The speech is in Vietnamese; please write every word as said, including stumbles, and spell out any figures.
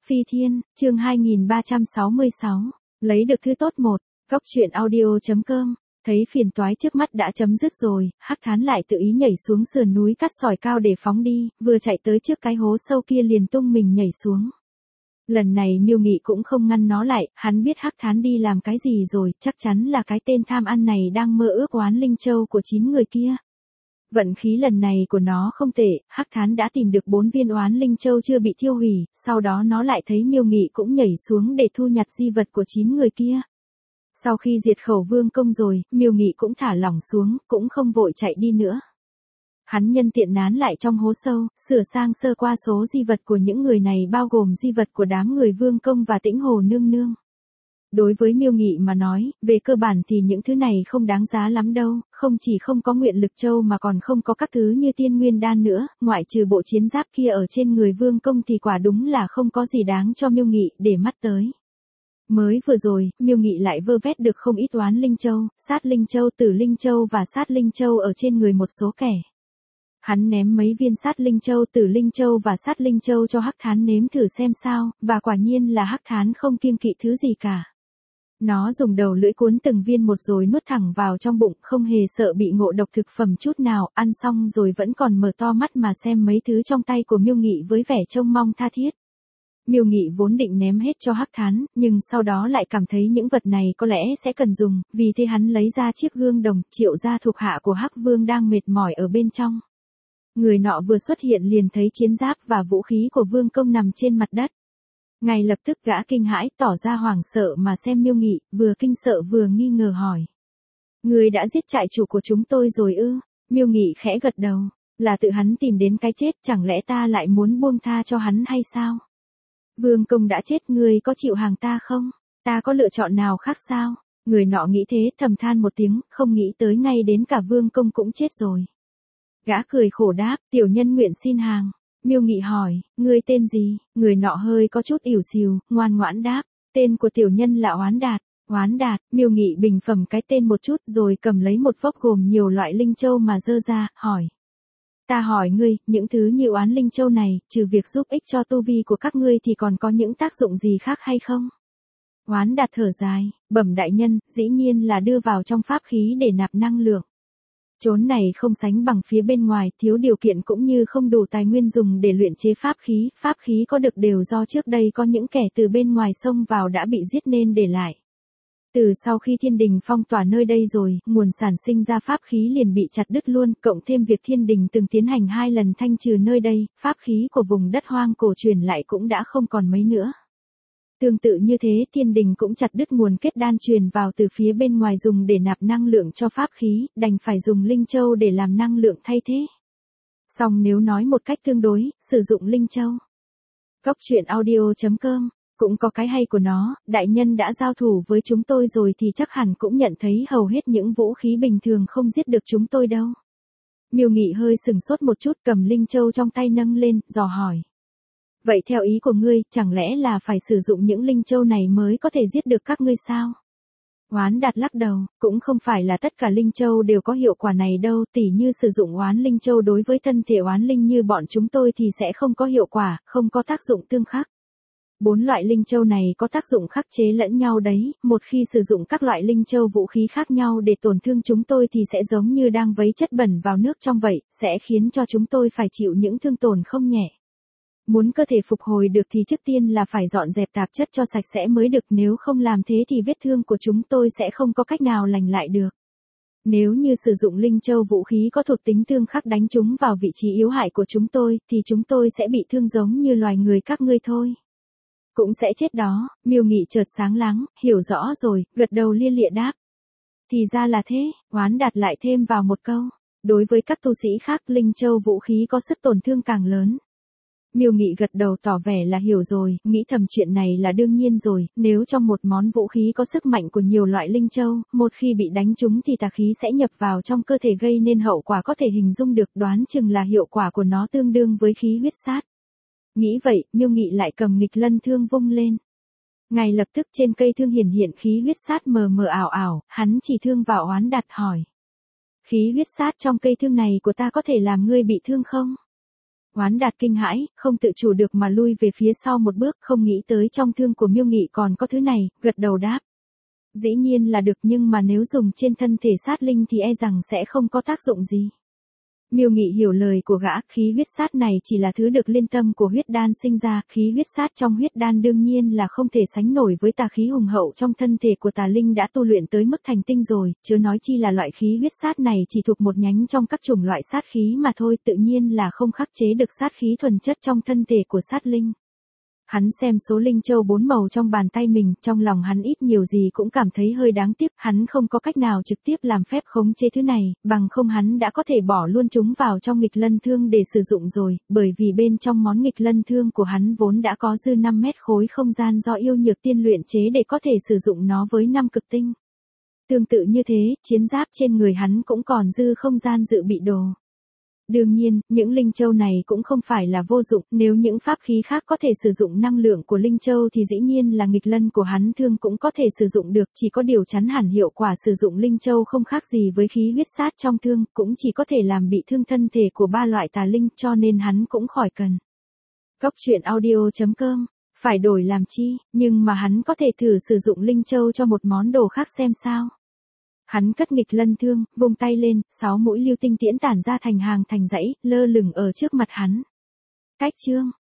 Phi Thiên, chương hai nghìn ba trăm sáu mươi sáu, lấy được thứ tốt một, góc truyện audio.com, thấy phiền toái trước mắt đã chấm dứt rồi, Hắc Thán lại tự ý nhảy xuống sườn núi cắt sỏi cao để phóng đi, vừa chạy tới trước cái hố sâu kia liền tung mình nhảy xuống. Lần này Miêu Nghị cũng không ngăn nó lại, hắn biết Hắc Thán đi làm cái gì rồi, chắc chắn là cái tên tham ăn này đang mơ ước oán linh châu của chín người kia. Vận khí lần này của nó không tệ, Hắc Thán đã tìm được bốn viên oán linh châu chưa bị thiêu hủy, sau đó nó lại thấy Miêu Nghị cũng nhảy xuống để thu nhặt di vật của chín người kia. Sau khi diệt khẩu vương công rồi, Miêu Nghị cũng thả lỏng xuống, cũng không vội chạy đi nữa. Hắn nhân tiện nán lại trong hố sâu, sửa sang sơ qua số di vật của những người này bao gồm di vật của đám người vương công và Tĩnh Hồ nương nương. Đối với Miêu Nghị mà nói, về cơ bản thì những thứ này không đáng giá lắm đâu, không chỉ không có nguyện lực châu mà còn không có các thứ như tiên nguyên đan nữa, ngoại trừ bộ chiến giáp kia ở trên người vương công thì quả đúng là không có gì đáng cho Miêu Nghị để mắt tới. Mới vừa rồi, Miêu Nghị lại vơ vét được không ít oán linh châu, sát linh châu, tử linh châu và sát linh châu ở trên người một số kẻ. Hắn ném mấy viên sát linh châu, tử linh châu và sát linh châu cho Hắc Thán nếm thử xem sao, và quả nhiên là Hắc Thán không kiêng kỵ thứ gì cả. Nó dùng đầu lưỡi cuốn từng viên một rồi nuốt thẳng vào trong bụng, không hề sợ bị ngộ độc thực phẩm chút nào, ăn xong rồi vẫn còn mở to mắt mà xem mấy thứ trong tay của Miêu Nghị với vẻ trông mong tha thiết. Miêu Nghị vốn định ném hết cho Hắc Thán, nhưng sau đó lại cảm thấy những vật này có lẽ sẽ cần dùng, vì thế hắn lấy ra chiếc gương đồng, Triệu gia thuộc hạ của Hắc Vương đang mệt mỏi ở bên trong. Người nọ vừa xuất hiện liền thấy chiến giáp và vũ khí của vương công nằm trên mặt đất. Ngay lập tức gã kinh hãi, tỏ ra hoảng sợ mà xem Miêu Nghị, vừa kinh sợ vừa nghi ngờ hỏi. Người đã giết trại chủ của chúng tôi rồi ư? Miêu Nghị khẽ gật đầu, là tự hắn tìm đến cái chết, chẳng lẽ ta lại muốn buông tha cho hắn hay sao? Vương công đã chết, người có chịu hàng ta không? Ta có lựa chọn nào khác sao? Người nọ nghĩ thế, thầm than một tiếng, không nghĩ tới ngay đến cả vương công cũng chết rồi. Gã cười khổ đáp, tiểu nhân nguyện xin hàng. Miêu Nghị hỏi, ngươi tên gì? Người nọ hơi có chút ỉu xìu, ngoan ngoãn đáp, tên của tiểu nhân là Oán Đạt. Oán Đạt, Miêu Nghị bình phẩm cái tên một chút rồi cầm lấy một vốc gồm nhiều loại linh châu mà dơ ra, hỏi. Ta hỏi ngươi, những thứ như oán linh châu này, trừ việc giúp ích cho tu vi của các ngươi thì còn có những tác dụng gì khác hay không? Oán Đạt thở dài, bẩm đại nhân, dĩ nhiên là đưa vào trong pháp khí để nạp năng lượng. Chốn này không sánh bằng phía bên ngoài, thiếu điều kiện cũng như không đủ tài nguyên dùng để luyện chế pháp khí, pháp khí có được đều do trước đây có những kẻ từ bên ngoài xông vào đã bị giết nên để lại. Từ sau khi thiên đình phong tỏa nơi đây rồi, nguồn sản sinh ra pháp khí liền bị chặt đứt luôn, cộng thêm việc thiên đình từng tiến hành hai lần thanh trừ nơi đây, pháp khí của vùng đất hoang cổ truyền lại cũng đã không còn mấy nữa. Tương tự như thế, thiên đình cũng chặt đứt nguồn kết đan truyền vào từ phía bên ngoài dùng để nạp năng lượng cho pháp khí, đành phải dùng linh châu để làm năng lượng thay thế. Song nếu nói một cách tương đối, sử dụng linh châu. Góc truyện audio.com, cũng có cái hay của nó, đại nhân đã giao thủ với chúng tôi rồi thì chắc hẳn cũng nhận thấy hầu hết những vũ khí bình thường không giết được chúng tôi đâu. Miêu Nghị hơi sừng sốt một chút, cầm linh châu trong tay nâng lên, dò hỏi. Vậy theo ý của ngươi, chẳng lẽ là phải sử dụng những linh châu này mới có thể giết được các ngươi sao? Oán Đạt lắc đầu, cũng không phải là tất cả linh châu đều có hiệu quả này đâu, tỉ như sử dụng oán linh châu đối với thân thể oán linh như bọn chúng tôi thì sẽ không có hiệu quả, không có tác dụng tương khắc. Bốn loại linh châu này có tác dụng khắc chế lẫn nhau đấy, một khi sử dụng các loại linh châu vũ khí khác nhau để tổn thương chúng tôi thì sẽ giống như đang vấy chất bẩn vào nước trong vậy, sẽ khiến cho chúng tôi phải chịu những thương tổn không nhẹ. Muốn cơ thể phục hồi được thì trước tiên là phải dọn dẹp tạp chất cho sạch sẽ mới được, nếu không làm thế thì vết thương của chúng tôi sẽ không có cách nào lành lại được. Nếu như sử dụng linh châu vũ khí có thuộc tính tương khắc đánh chúng vào vị trí yếu hại của chúng tôi, thì chúng tôi sẽ bị thương giống như loài người các ngươi thôi. Cũng sẽ chết đó. Miêu Nghị chợt sáng láng, hiểu rõ rồi, gật đầu lia lịa đáp. Thì ra là thế, Oán Đạt lại thêm vào một câu. Đối với các tu sĩ khác, linh châu vũ khí có sức tổn thương càng lớn. Miêu Nghị gật đầu tỏ vẻ là hiểu rồi, nghĩ thầm chuyện này là đương nhiên rồi, nếu trong một món vũ khí có sức mạnh của nhiều loại linh châu, một khi bị đánh trúng thì tà khí sẽ nhập vào trong cơ thể gây nên hậu quả có thể hình dung được, đoán chừng là hiệu quả của nó tương đương với khí huyết sát. Nghĩ vậy, Miêu Nghị lại cầm nghịch lân thương vung lên. Ngay lập tức trên cây thương hiển hiện khí huyết sát mờ mờ ảo ảo, hắn chỉ thương vào Oán Đạt hỏi. Khí huyết sát trong cây thương này của ta có thể làm ngươi bị thương không? Oán Đạt kinh hãi, không tự chủ được mà lui về phía sau một bước, không nghĩ tới trong thương của Miêu Nghị còn có thứ này, gật đầu đáp. Dĩ nhiên là được, nhưng mà nếu dùng trên thân thể sát linh thì e rằng sẽ không có tác dụng gì. Miêu Nghị hiểu lời của gã, khí huyết sát này chỉ là thứ được liên tâm của huyết đan sinh ra, khí huyết sát trong huyết đan đương nhiên là không thể sánh nổi với tà khí hùng hậu trong thân thể của tà linh đã tu luyện tới mức thành tinh rồi, chớ nói chi là loại khí huyết sát này chỉ thuộc một nhánh trong các chủng loại sát khí mà thôi, tự nhiên là không khắc chế được sát khí thuần chất trong thân thể của sát linh. Hắn xem số linh châu bốn màu trong bàn tay mình, trong lòng hắn ít nhiều gì cũng cảm thấy hơi đáng tiếc, hắn không có cách nào trực tiếp làm phép khống chế thứ này, bằng không hắn đã có thể bỏ luôn chúng vào trong nghịch lân thương để sử dụng rồi, bởi vì bên trong món nghịch lân thương của hắn vốn đã có dư năm mét khối không gian do yêu nhược tiên luyện chế để có thể sử dụng nó với năm cực tinh. Tương tự như thế, chiến giáp trên người hắn cũng còn dư không gian dự bị đồ. Đương nhiên, những linh châu này cũng không phải là vô dụng, nếu những pháp khí khác có thể sử dụng năng lượng của linh châu thì dĩ nhiên là nghịch lân của hắn thương cũng có thể sử dụng được, chỉ có điều chắn hẳn hiệu quả sử dụng linh châu không khác gì với khí huyết sát trong thương, cũng chỉ có thể làm bị thương thân thể của ba loại tà linh, cho nên hắn cũng khỏi cần. Cốc truyện audio chấm com, phải đổi làm chi, nhưng mà hắn có thể thử sử dụng linh châu cho một món đồ khác xem sao. Hắn cất nghịch lân thương, vung tay lên, sáu mũi lưu tinh tiễn tản ra thành hàng thành dãy, lơ lửng ở trước mặt hắn. Cách chương